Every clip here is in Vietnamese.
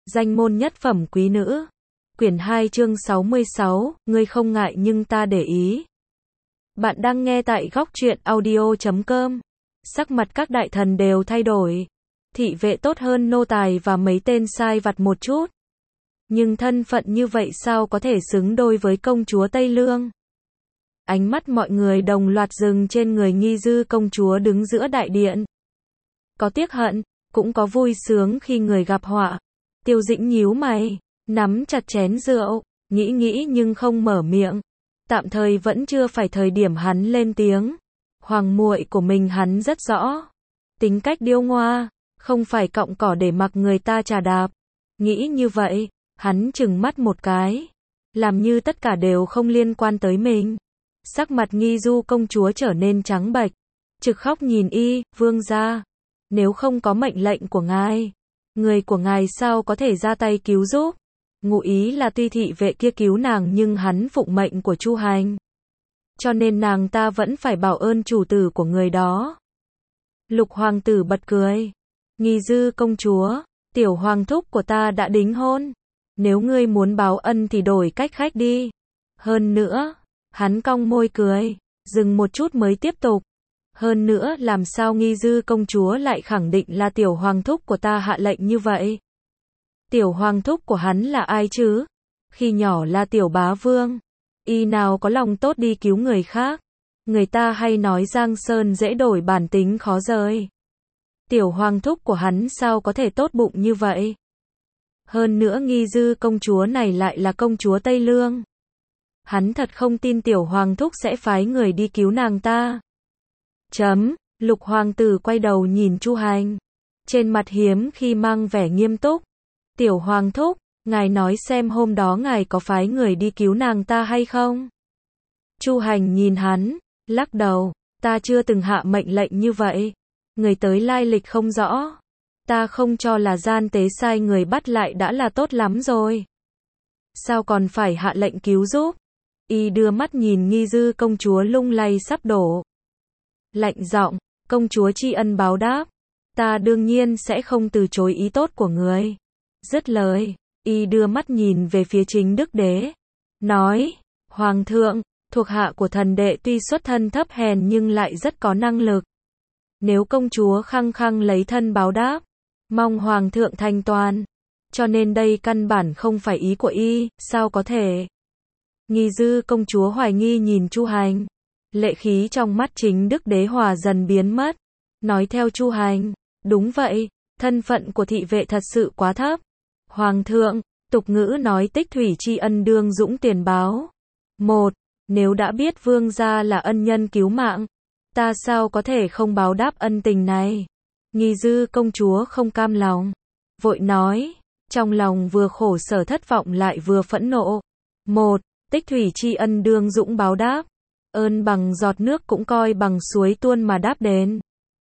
Danh môn nhất phẩm quý nữ. Quyển 2 chương 66, ngươi không ngại nhưng ta để ý. Bạn đang nghe tại góc truyện audio.com. Sắc mặt các đại thần đều thay đổi. Thị vệ tốt hơn nô tài và mấy tên sai vặt một chút. Nhưng thân phận như vậy sao có thể xứng đôi với công chúa Tây Lương? Ánh mắt mọi người đồng loạt dừng trên người Nghi Dư công chúa đứng giữa đại điện. Có tiếc hận, cũng có vui sướng khi người gặp họa. Tiêu Dĩnh nhíu mày, nắm chặt chén rượu, nghĩ nhưng không mở miệng. Tạm thời vẫn chưa phải thời điểm hắn lên tiếng. Hoàng muội của mình hắn rất rõ. Tính cách điêu ngoa, không phải cọng cỏ để mặc người ta chà đạp. Nghĩ như vậy, hắn trừng mắt một cái. Làm như tất cả đều không liên quan tới mình. Sắc mặt Nghi Du công chúa trở nên trắng bệch. Trực khóc nhìn y, vương gia. Nếu không có mệnh lệnh của ngài, người của ngài sao có thể ra tay cứu giúp? Ngụ ý là tuy thị vệ kia cứu nàng nhưng hắn phụng mệnh của Chu Hành. Cho nên nàng ta vẫn phải bảo ơn chủ tử của người đó. Lục hoàng tử bật cười. Nghi Dư công chúa, tiểu hoàng thúc của ta đã đính hôn. Nếu ngươi muốn báo ân thì đổi cách khách đi. Hơn nữa, hắn cong môi cười, dừng một chút mới tiếp tục. Hơn nữa làm sao Nghi Dư công chúa lại khẳng định là tiểu hoàng thúc của ta hạ lệnh như vậy? Tiểu hoàng thúc của hắn là ai chứ? Khi nhỏ là tiểu bá vương. Y nào có lòng tốt đi cứu người khác. Người ta hay nói Giang Sơn dễ đổi bản tính khó rời. Tiểu hoàng thúc của hắn sao có thể tốt bụng như vậy? Hơn nữa Nghi Dư công chúa này lại là công chúa Tây Lương. Hắn thật không tin tiểu hoàng thúc sẽ phái người đi cứu nàng ta. Lục hoàng tử quay đầu nhìn Chu Hành. Trên mặt hiếm khi mang vẻ nghiêm túc. Tiểu hoàng thúc, ngài nói xem hôm đó ngài có phái người đi cứu nàng ta hay không? Chu Hành nhìn hắn, lắc đầu, ta chưa từng hạ mệnh lệnh như vậy. Người tới lai lịch không rõ. Ta không cho là gian tế sai người bắt lại đã là tốt lắm rồi. Sao còn phải hạ lệnh cứu giúp? Y đưa mắt nhìn Nghi Dư công chúa lung lay sắp đổ. Lạnh giọng, công chúa tri ân báo đáp. Ta đương nhiên sẽ không từ chối ý tốt của người. Dứt lời, y đưa mắt nhìn về phía Chính Đức Đế. Nói, Hoàng thượng, thuộc hạ của thần đệ tuy xuất thân thấp hèn nhưng lại rất có năng lực. Nếu công chúa khăng khăng lấy thân báo đáp, mong Hoàng thượng thành toàn. Cho nên đây căn bản không phải ý của y, sao có thể? Nghi Dư công chúa hoài nghi nhìn Chu Hành. Lệ khí trong mắt Chính Đức Đế hòa dần biến mất. Nói theo Chu Hành, đúng vậy, thân phận của thị vệ thật sự quá thấp. Hoàng thượng, tục ngữ nói tích thủy tri ân đương dũng tiền báo. Nếu đã biết vương gia là ân nhân cứu mạng, ta sao có thể không báo đáp ân tình này? Nghi Dư công chúa không cam lòng, vội nói, trong lòng vừa khổ sở thất vọng lại vừa phẫn nộ. Tích thủy tri ân đương dũng báo đáp. Ơn bằng giọt nước cũng coi bằng suối tuôn mà đáp đến.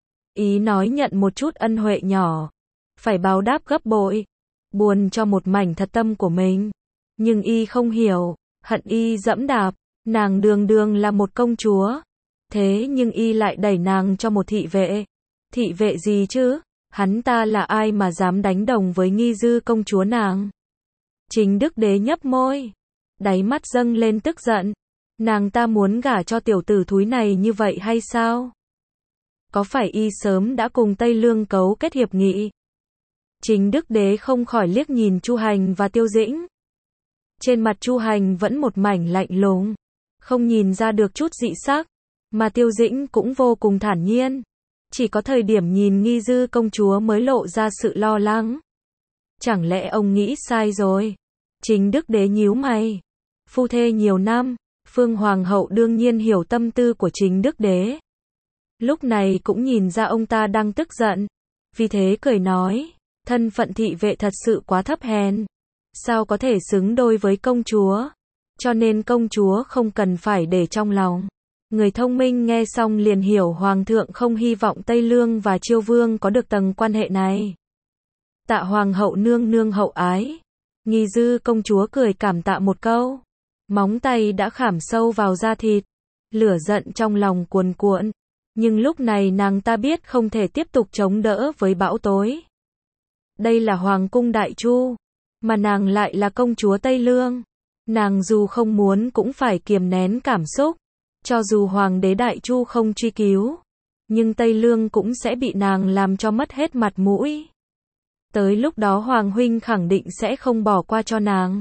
Ý nói nhận một chút ân huệ nhỏ, phải báo đáp gấp bội. Buồn cho một mảnh thật tâm của mình. Nhưng y không hiểu, hận y dẫm đạp, nàng đường là một công chúa. Thế nhưng y lại đẩy nàng cho một thị vệ. Thị vệ gì chứ? Hắn ta là ai mà dám đánh đồng với Nghi Dư công chúa nàng? Chính Đức Đế nhấp môi, đáy mắt dâng lên tức giận. Nàng ta muốn gả cho tiểu tử thúi này như vậy hay sao? Có phải y sớm đã cùng Tây Lương cấu kết hiệp nghị? Chính Đức Đế không khỏi liếc nhìn Chu Hành và Tiêu Dĩnh. Trên mặt Chu Hành vẫn một mảnh lạnh lùng, không nhìn ra được chút dị sắc, mà Tiêu Dĩnh cũng vô cùng thản nhiên. Chỉ có thời điểm nhìn Nghi Dư công chúa mới lộ ra sự lo lắng. Chẳng lẽ ông nghĩ sai rồi? Chính Đức Đế nhíu mày. Phu thê nhiều năm, Phương Hoàng hậu đương nhiên hiểu tâm tư của Chính Đức Đế. Lúc này cũng nhìn ra ông ta đang tức giận. Vì thế cười nói, thân phận thị vệ thật sự quá thấp hèn. Sao có thể xứng đôi với công chúa? Cho nên công chúa không cần phải để trong lòng. Người thông minh nghe xong liền hiểu Hoàng thượng không hy vọng Tây Lương và Chiêu Vương có được tầng quan hệ này. Tạ Hoàng hậu nương hậu ái. Nghi Dư công chúa cười cảm tạ một câu. Móng tay đã khảm sâu vào da thịt. Lửa giận trong lòng cuồn cuộn. Nhưng lúc này nàng ta biết không thể tiếp tục chống đỡ với bão tối. Đây là Hoàng cung Đại Chu. mà nàng lại là công chúa Tây Lương. Nàng dù không muốn cũng phải kiềm nén cảm xúc, cho dù hoàng đế Đại Chu không truy cứu, nhưng Tây Lương cũng sẽ bị nàng làm cho mất hết mặt mũi. Tới lúc đó Hoàng huynh khẳng định sẽ không bỏ qua cho nàng.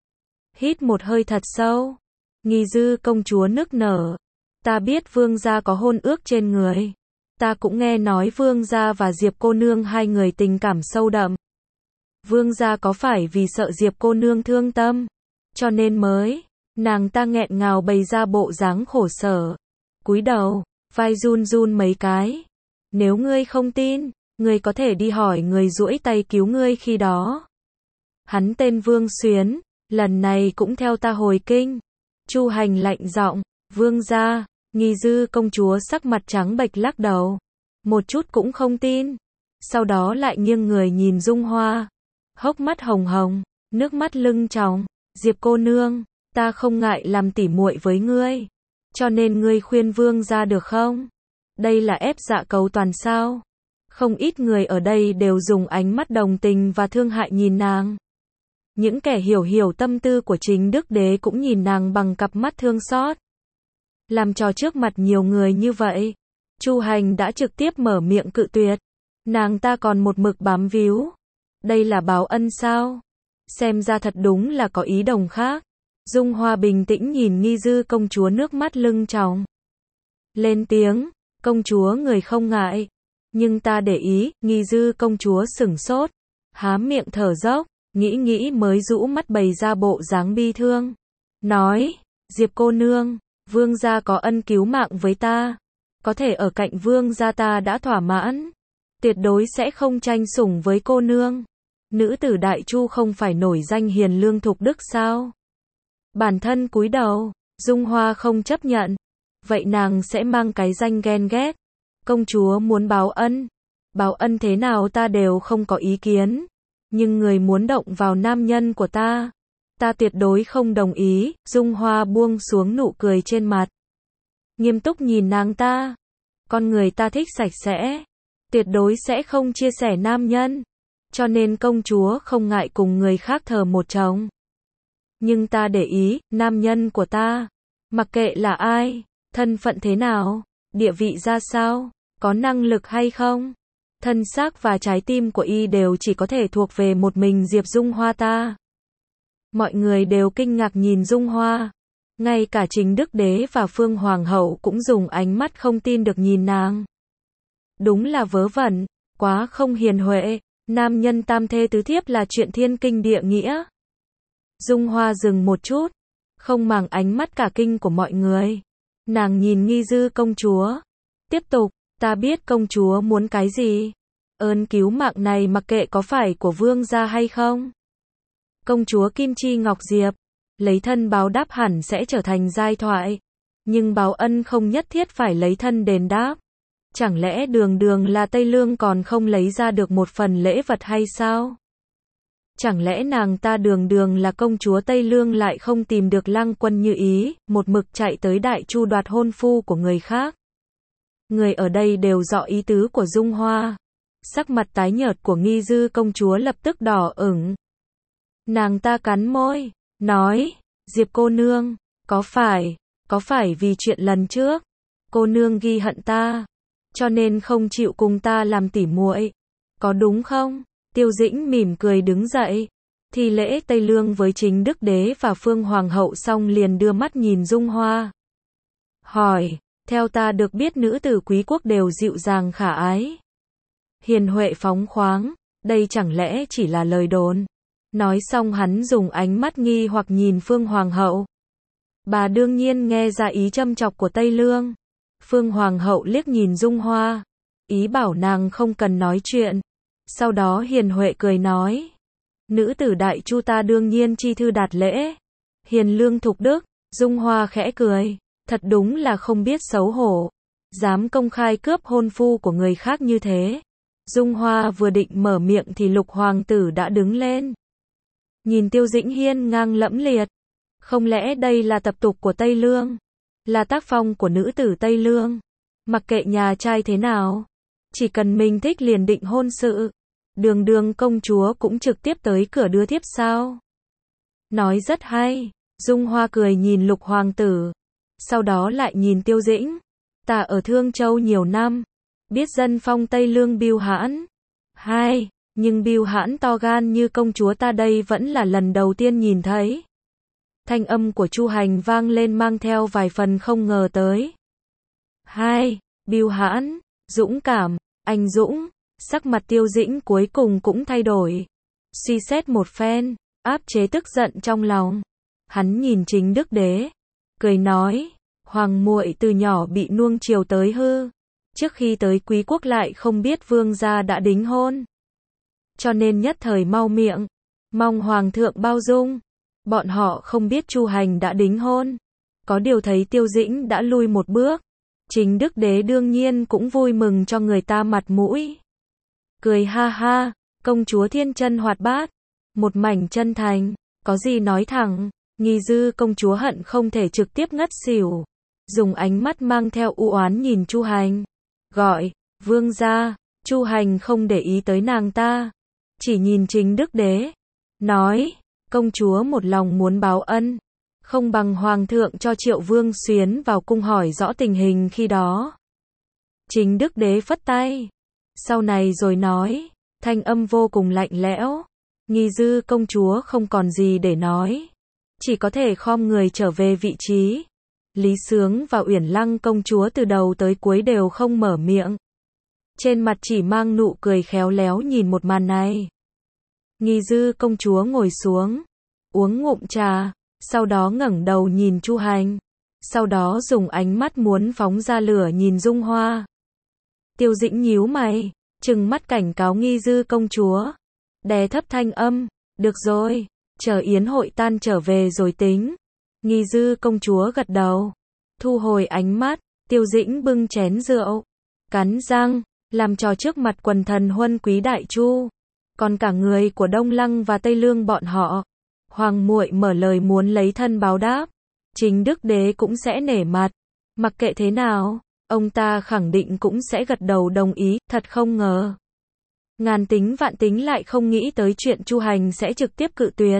Hít một hơi thật sâu, Nghi Dư công chúa nức nở. Ta biết vương gia có hôn ước trên người. Ta cũng nghe nói vương gia và Diệp cô nương hai người tình cảm sâu đậm. Vương gia có phải vì sợ Diệp cô nương thương tâm, cho nên mới, nàng ta nghẹn ngào bày ra bộ dáng khổ sở. Cúi đầu, vai run run mấy cái. Nếu ngươi không tin, ngươi có thể đi hỏi người duỗi tay cứu ngươi khi đó. Hắn tên Vương Xuyến, lần này cũng theo ta hồi kinh. Chu Hành lạnh giọng, vương gia. Nghi Dư công chúa sắc mặt trắng bệch lắc đầu, một chút cũng không tin. Sau đó lại nghiêng người nhìn Dung Hoa, hốc mắt hồng hồng, nước mắt lưng tròng. Diệp cô nương, ta không ngại làm tỉ muội với ngươi, cho nên ngươi khuyên vương gia được không? Đây là ép dạ cầu toàn sao? Không ít người ở đây đều dùng ánh mắt đồng tình và thương hại nhìn nàng. Những kẻ hiểu tâm tư của chính đức đế cũng nhìn nàng bằng cặp mắt thương xót. Làm trò trước mặt nhiều người như vậy, Chu Hành đã trực tiếp mở miệng cự tuyệt. Nàng ta còn một mực bám víu. Đây là báo ân sao? Xem ra thật đúng là có ý đồng khác. Dung Hoa bình tĩnh nhìn Nghi Dư công chúa nước mắt lưng tròng. Lên tiếng, công chúa người không ngại. Nhưng ta để ý, Nghi Dư công chúa sửng sốt. Há miệng thở dốc, nghĩ mới rũ mắt bày ra bộ dáng bi thương. Nói, Diệp cô nương, vương gia có ân cứu mạng với ta. Có thể ở cạnh vương gia ta đã thỏa mãn. Tuyệt đối sẽ không tranh sủng với cô nương. Nữ tử Đại Chu không phải nổi danh hiền lương thục đức sao? Bản thân cúi đầu, Dung Hoa không chấp nhận. Vậy nàng sẽ mang cái danh ghen ghét. Công chúa muốn báo ân thế nào ta đều không có ý kiến. Nhưng người muốn động vào nam nhân của ta tuyệt đối không đồng ý. Dung Hoa buông xuống nụ cười trên mặt, nghiêm túc nhìn nàng ta. Con người ta thích sạch sẽ, tuyệt đối sẽ không chia sẻ nam nhân. Cho nên công chúa không ngại cùng người khác thờ một chồng. Nhưng ta để ý, nam nhân của ta, mặc kệ là ai, thân phận thế nào, địa vị ra sao, có năng lực hay không, thân xác và trái tim của y đều chỉ có thể thuộc về một mình Diệp Dung Hoa ta. Mọi người đều kinh ngạc nhìn Dung Hoa. Ngay cả chính đức đế và Phương Hoàng hậu cũng dùng ánh mắt không tin được nhìn nàng. Đúng là vớ vẩn, quá không hiền huệ. Nam nhân tam thê tứ thiếp là chuyện thiên kinh địa nghĩa. Dung Hoa dừng một chút, không màng ánh mắt cả kinh của mọi người. Nàng nhìn Nghi Dư công chúa, tiếp tục, ta biết công chúa muốn cái gì. Ơn cứu mạng này mặc kệ có phải của vương gia hay không. Công chúa Kim Chi Ngọc Diệp, lấy thân báo đáp hẳn sẽ trở thành giai thoại. Nhưng báo ân không nhất thiết phải lấy thân đền đáp. Chẳng lẽ đường là Tây Lương còn không lấy ra được một phần lễ vật hay sao? Chẳng lẽ nàng ta đường là công chúa Tây Lương lại không tìm được Lăng Quân như ý, một mực chạy tới Đại Chu đoạt hôn phu của người khác? Người ở đây đều rõ ý tứ của Dung Hoa. Sắc mặt tái nhợt của Nghi Dư công chúa lập tức đỏ ửng. Nàng ta cắn môi, nói, Diệp cô nương, có phải vì chuyện lần trước, cô nương ghi hận ta, cho nên không chịu cùng ta làm tỉ muội, có đúng không? Tiêu Dĩnh mỉm cười đứng dậy, thi lễ Tây Lương với chính đức đế và Phương Hoàng hậu xong liền đưa mắt nhìn Dung Hoa. Hỏi, theo ta được biết nữ tử quý quốc đều dịu dàng khả ái, hiền huệ phóng khoáng, đây chẳng lẽ chỉ là lời đồn? Nói xong hắn dùng ánh mắt nghi hoặc nhìn Phương Hoàng hậu. Bà đương nhiên nghe ra ý châm chọc của Tây Lương. Phương Hoàng hậu liếc nhìn Dung Hoa, ý bảo nàng không cần nói chuyện. Sau đó hiền huệ cười nói, nữ tử Đại Chu ta đương nhiên chi thư đạt lễ, hiền lương thục đức. Dung Hoa khẽ cười, thật đúng là không biết xấu hổ, dám công khai cướp hôn phu của người khác như thế. Dung Hoa vừa định mở miệng thì Lục hoàng tử đã đứng lên, nhìn Tiêu Dĩnh hiên ngang lẫm liệt. Không lẽ đây là tập tục của Tây Lương, là tác phong của nữ tử Tây Lương, mặc kệ nhà trai thế nào, chỉ cần mình thích liền định hôn sự. Đường Đường công chúa cũng trực tiếp tới cửa đưa thiếp sao? Nói rất hay. Dung Hoa cười nhìn Lục hoàng tử, sau đó lại nhìn Tiêu Dĩnh. Ta ở Thương Châu nhiều năm, biết dân phong Tây Lương bưu hãn. Hai, nhưng bưu hãn to gan như công chúa ta đây vẫn là lần đầu tiên nhìn thấy. Thanh âm của Chu Hành vang lên mang theo vài phần không ngờ tới. Hai, bưu hãn, dũng cảm, anh dũng. Sắc mặt Tiêu Dĩnh cuối cùng cũng thay đổi. Suy xét một phen, áp chế tức giận trong lòng. Hắn nhìn Chính Đức Đế, cười nói, hoàng muội từ nhỏ bị nuông chiều tới hư. Trước khi tới Quý quốc lại không biết vương gia đã đính hôn. Cho nên nhất thời mau miệng, mong hoàng thượng bao dung. Bọn họ không biết Chu Hành đã đính hôn. Có điều thấy Tiêu Dĩnh đã lui một bước. Chính Đức Đế đương nhiên cũng vui mừng cho người ta mặt mũi. Cười ha ha, công chúa thiên chân hoạt bát, một mảnh chân thành, có gì nói thẳng. Nghi Dư công chúa hận không thể trực tiếp ngất xỉu. Dùng ánh mắt mang theo u oán nhìn Chu Hành. Gọi, vương gia. Chu Hành không để ý tới nàng ta, chỉ nhìn Chính Đức Đế. Nói, công chúa một lòng muốn báo ân. Không bằng hoàng thượng cho Triệu Vương Xuyến vào cung hỏi rõ tình hình khi đó. Chính Đức Đế phất tay. Sau này rồi nói, thanh âm vô cùng lạnh lẽo. Nghi Dư công chúa không còn gì để nói, chỉ có thể khom người trở về vị trí. Lý Sướng và Uyển Lăng công chúa từ đầu tới cuối đều không mở miệng. Trên mặt chỉ mang nụ cười khéo léo nhìn một màn này. Nghi Dư công chúa ngồi xuống, uống ngụm trà, sau đó ngẩng đầu nhìn Chu Hành. Sau đó dùng ánh mắt muốn phóng ra lửa nhìn Dung Hoa. Tiêu Dĩnh nhíu mày, trừng mắt cảnh cáo Nghi Dư công chúa. Đè thấp thanh âm, được rồi, chờ yến hội tan trở về rồi tính. Nghi Dư công chúa gật đầu, thu hồi ánh mắt. Tiêu Dĩnh bưng chén rượu, cắn răng, làm trò trước mặt quần thần huân quý đại chu, còn cả người của Đông Lăng và Tây Lương bọn họ. Hoàng muội mở lời muốn lấy thân báo đáp, Chính Đức Đế cũng sẽ nể mặt. Mặc kệ thế nào, ông ta khẳng định cũng sẽ gật đầu đồng ý. Thật không ngờ, ngàn tính vạn tính lại không nghĩ tới chuyện Chu Hành sẽ trực tiếp cự tuyệt.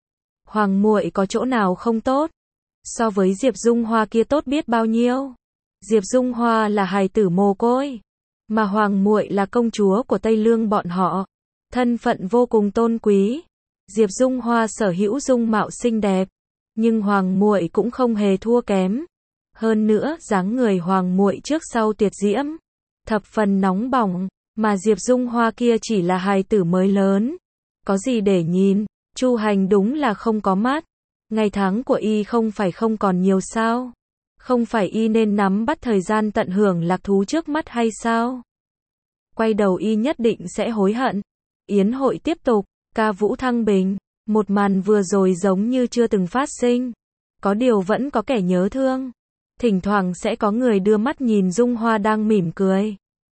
Hoàng muội có chỗ nào không tốt? So với Diệp Dung Hoa kia tốt biết bao nhiêu. Diệp Dung Hoa là hài tử mồ côi, mà hoàng muội là công chúa của Tây Lương bọn họ, thân phận vô cùng tôn quý. Diệp Dung Hoa sở hữu dung mạo xinh đẹp, nhưng hoàng muội cũng không hề thua kém. Hơn nữa, dáng người hoàng muội trước sau tuyệt diễm, thập phần nóng bỏng, mà Diệp Dung Hoa kia chỉ là hài tử mới lớn. Có gì để nhìn? Chu Hành đúng là không có mắt. Ngày tháng của y không phải không còn nhiều sao? Không phải y nên nắm bắt thời gian tận hưởng lạc thú trước mắt hay sao? Quay đầu y nhất định sẽ hối hận. Yến hội tiếp tục, ca vũ thăng bình. Một màn vừa rồi giống như chưa từng phát sinh. Có điều vẫn có kẻ nhớ thương. Thỉnh thoảng sẽ có người đưa mắt nhìn Dung Hoa đang mỉm cười.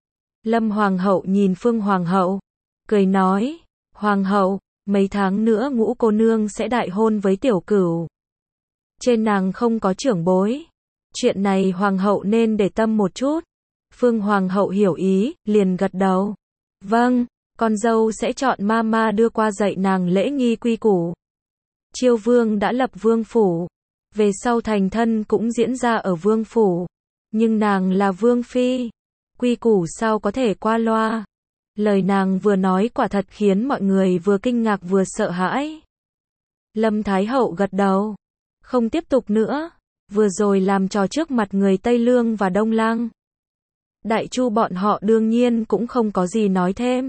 Lâm Hoàng hậu nhìn Phương Hoàng hậu, cười nói, Hoàng hậu, mấy tháng nữa Ngũ cô nương sẽ đại hôn với Tiểu Cửu. Trên nàng không có trưởng bối. Chuyện này Hoàng hậu nên để tâm một chút. Phương Hoàng hậu hiểu ý, liền gật đầu. Vâng, con dâu sẽ chọn mama đưa qua dạy nàng lễ nghi quy củ. Chiêu vương đã lập vương phủ. Về sau thành thân cũng diễn ra ở vương phủ. Nhưng nàng là vương phi. Quy củ sao có thể qua loa. Lời nàng vừa nói quả thật khiến mọi người vừa kinh ngạc vừa sợ hãi. Lâm Thái hậu gật đầu. Không tiếp tục nữa. Vừa rồi làm trò trước mặt người Tây Lương và Đông Lăng. Đại chu bọn họ đương nhiên cũng không có gì nói thêm.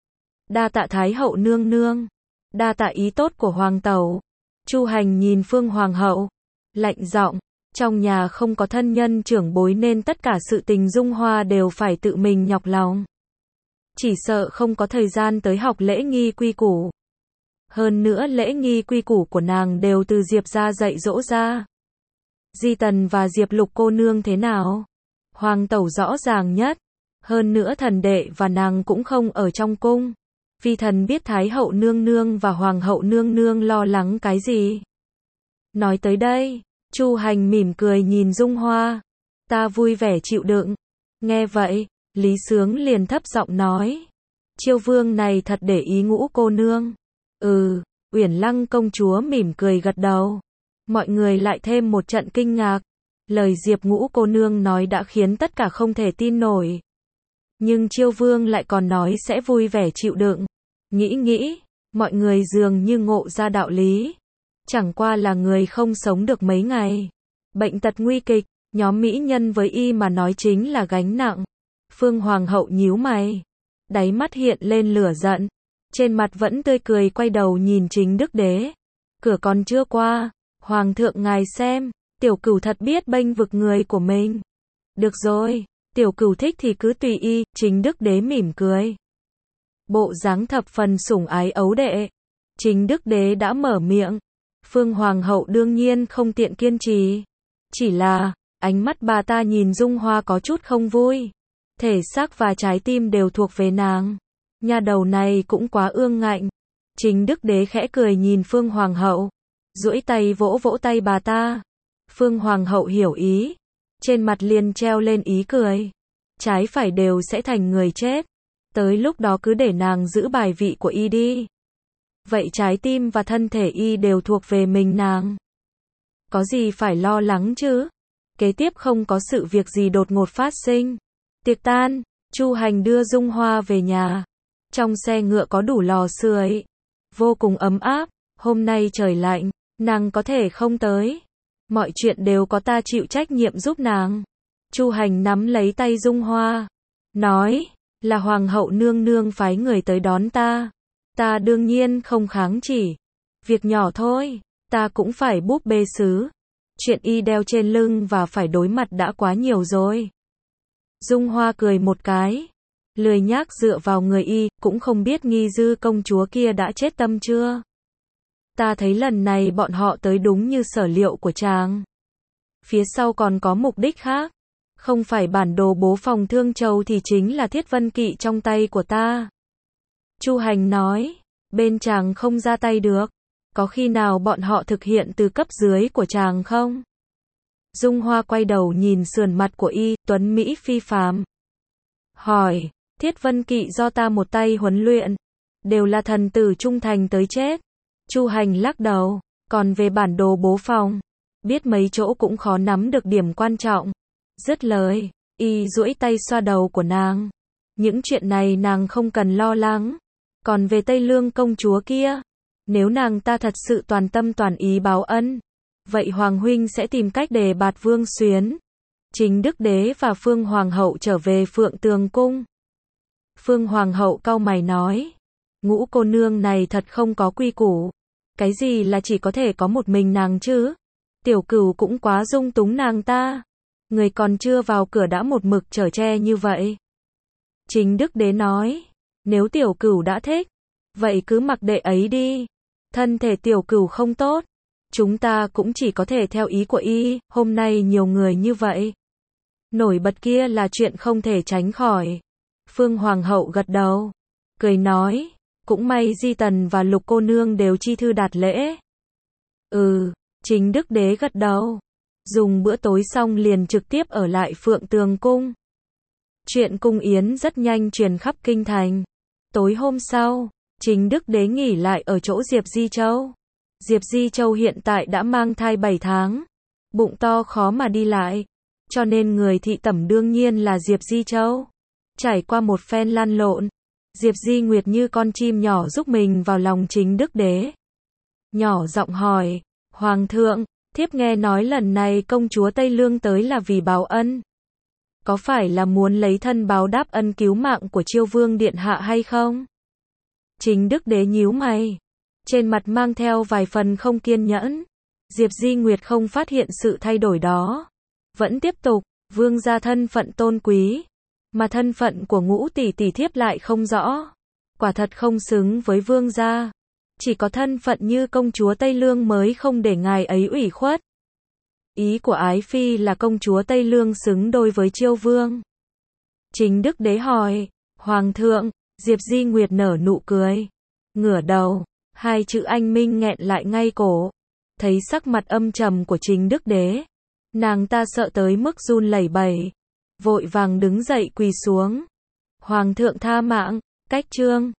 Đa tạ Thái hậu nương nương. Đa tạ ý tốt của Hoàng tẩu. Chu Hành nhìn Phương Hoàng hậu, lạnh giọng, trong nhà không có thân nhân trưởng bối nên tất cả sự tình Dung Hoa đều phải tự mình nhọc lòng. Chỉ sợ không có thời gian tới học lễ nghi quy củ. Hơn nữa lễ nghi quy củ của nàng đều từ Diệp gia dạy dỗ ra. Di Tần và Diệp Lục cô nương thế nào? Hoàng tẩu rõ ràng nhất. Hơn nữa thần đệ và nàng cũng không ở trong cung. Phi thần biết Thái hậu nương nương và Hoàng hậu nương nương lo lắng cái gì. Nói tới đây, Chu Hành mỉm cười nhìn Dung Hoa. Ta vui vẻ chịu đựng. Nghe vậy, Lý Sướng liền thấp giọng nói. Chiêu vương này thật để ý Ngũ cô nương. Uyển Lăng công chúa mỉm cười gật đầu. Mọi người lại thêm một trận kinh ngạc. Lời Diệp Ngũ cô nương nói đã khiến tất cả không thể tin nổi. Nhưng Chiêu vương lại còn nói sẽ vui vẻ chịu đựng. Nghĩ, mọi người dường như ngộ ra đạo lý. Chẳng qua là người không sống được mấy ngày. Bệnh tật nguy kịch, nhóm mỹ nhân với y mà nói chính là gánh nặng. Phương Hoàng hậu nhíu mày. Đáy mắt hiện lên lửa giận. Trên mặt vẫn tươi cười quay đầu nhìn Chính Đức Đế. Cửa còn chưa qua. Hoàng thượng ngài xem, tiểu cửu thật biết bênh vực người của mình. Được rồi, tiểu cửu thích thì cứ tùy y, Chính Đức Đế mỉm cười. Bộ dáng thập phần sủng ái ấu đệ. Chính Đức Đế đã mở miệng. Phương Hoàng hậu đương nhiên không tiện kiên trì. Chỉ là, ánh mắt bà ta nhìn Dung Hoa có chút không vui. Thể xác và trái tim đều thuộc về nàng. Nha đầu này cũng quá ương ngạnh. Chính Đức Đế khẽ cười nhìn Phương Hoàng hậu. Duỗi tay vỗ vỗ tay bà ta. Phương Hoàng hậu hiểu ý. Trên mặt liền treo lên ý cười. Trái phải đều sẽ thành người chết. Tới lúc đó cứ để nàng giữ bài vị của y đi. Vậy trái tim và thân thể y đều thuộc về mình nàng. Có gì phải lo lắng chứ? Kế tiếp không có sự việc gì đột ngột phát sinh. Tiệc tan, Chu Hành đưa Dung Hoa về nhà. Trong xe ngựa có đủ lò sưởi, vô cùng ấm áp. Hôm nay trời lạnh, nàng có thể không tới. Mọi chuyện đều có ta chịu trách nhiệm giúp nàng. Chu Hành nắm lấy tay Dung Hoa, nói, là Hoàng hậu nương nương phái người tới đón ta. Ta đương nhiên không kháng chỉ. Việc nhỏ thôi, ta cũng phải búp bê sứ. Chuyện y đeo trên lưng và phải đối mặt đã quá nhiều rồi. Dung Hoa cười một cái, lười nhác dựa vào người y, cũng không biết Nghi Dư công chúa kia đã chết tâm chưa. Ta thấy lần này bọn họ tới đúng như sở liệu của chàng. Phía sau còn có mục đích khác. Không phải bản đồ bố phòng Thương Châu thì chính là Thiết Vân Kỵ trong tay của ta. Chu Hành nói, bên chàng không ra tay được. Có khi nào bọn họ thực hiện từ cấp dưới của chàng không? Dung Hoa quay đầu nhìn sườn mặt của y, tuấn Mỹ phi phàm. Hỏi, Thiết Vân Kỵ do ta một tay huấn luyện. Đều là thần tử trung thành tới chết. Chu Hành lắc đầu, còn về bản đồ bố phòng, biết mấy chỗ cũng khó nắm được điểm quan trọng. Dứt lời, y duỗi tay xoa đầu của nàng. Những chuyện này nàng không cần lo lắng. Còn về Tây Lương công chúa kia, nếu nàng ta thật sự toàn tâm toàn ý báo ân, vậy Hoàng huynh sẽ tìm cách đề bạt Vương Xuyến. Chính Đức Đế và Phương Hoàng hậu trở về Phượng Tường cung. Phương Hoàng hậu cau mày nói, Ngũ cô nương này thật không có quy củ. Cái gì là chỉ có thể có một mình nàng chứ? Tiểu Cửu cũng quá dung túng nàng ta. Người còn chưa vào cửa đã một mực chở che như vậy. Chính Đức Đế nói, nếu Tiểu Cửu đã thích, vậy cứ mặc đệ ấy đi. Thân thể Tiểu Cửu không tốt, chúng ta cũng chỉ có thể theo ý của y. Hôm nay nhiều người như vậy, nổi bật kia là chuyện không thể tránh khỏi. Phương Hoàng hậu gật đầu, cười nói, cũng may Di Tần và Lục cô nương đều chi thư đạt lễ. Chính Đức Đế gật đầu. Dùng bữa tối xong liền trực tiếp ở lại Phượng Tường cung. Chuyện cung yến rất nhanh truyền khắp kinh thành. Tối hôm sau, Chính Đức Đế nghỉ lại ở chỗ Diệp Di Châu. Diệp Di Châu hiện tại đã mang thai 7 tháng. Bụng to khó mà đi lại. Cho nên người thị tẩm đương nhiên là Diệp Di Châu. Trải qua một phen lăn lộn, Diệp Di Nguyệt như con chim nhỏ giúp mình vào lòng Chính Đức Đế. Nhỏ giọng hỏi, Hoàng thượng, thiếp nghe nói lần này công chúa Tây Lương tới là vì báo ân. Có phải là muốn lấy thân báo đáp ân cứu mạng của Chiêu Vương Điện Hạ hay không? Chính Đức Đế nhíu mày, trên mặt mang theo vài phần không kiên nhẫn. Diệp Di Nguyệt không phát hiện sự thay đổi đó. Vẫn tiếp tục, vương gia thân phận tôn quý. Mà thân phận của Ngũ tỷ tỷ thiếp lại không rõ. Quả thật không xứng với vương gia. Chỉ có thân phận như công chúa Tây Lương mới không để ngài ấy ủy khuất. Ý của Ái Phi là công chúa Tây Lương xứng đôi với Chiêu Vương. Chính Đức Đế hỏi, Hoàng thượng, Diệp Di Nguyệt nở nụ cười. Ngửa đầu, hai chữ anh minh nghẹn lại ngay cổ. Thấy sắc mặt âm trầm của Chính Đức Đế, nàng ta sợ tới mức run lẩy bẩy. Vội vàng đứng dậy quỳ xuống. Hoàng thượng tha mạng, Cách chương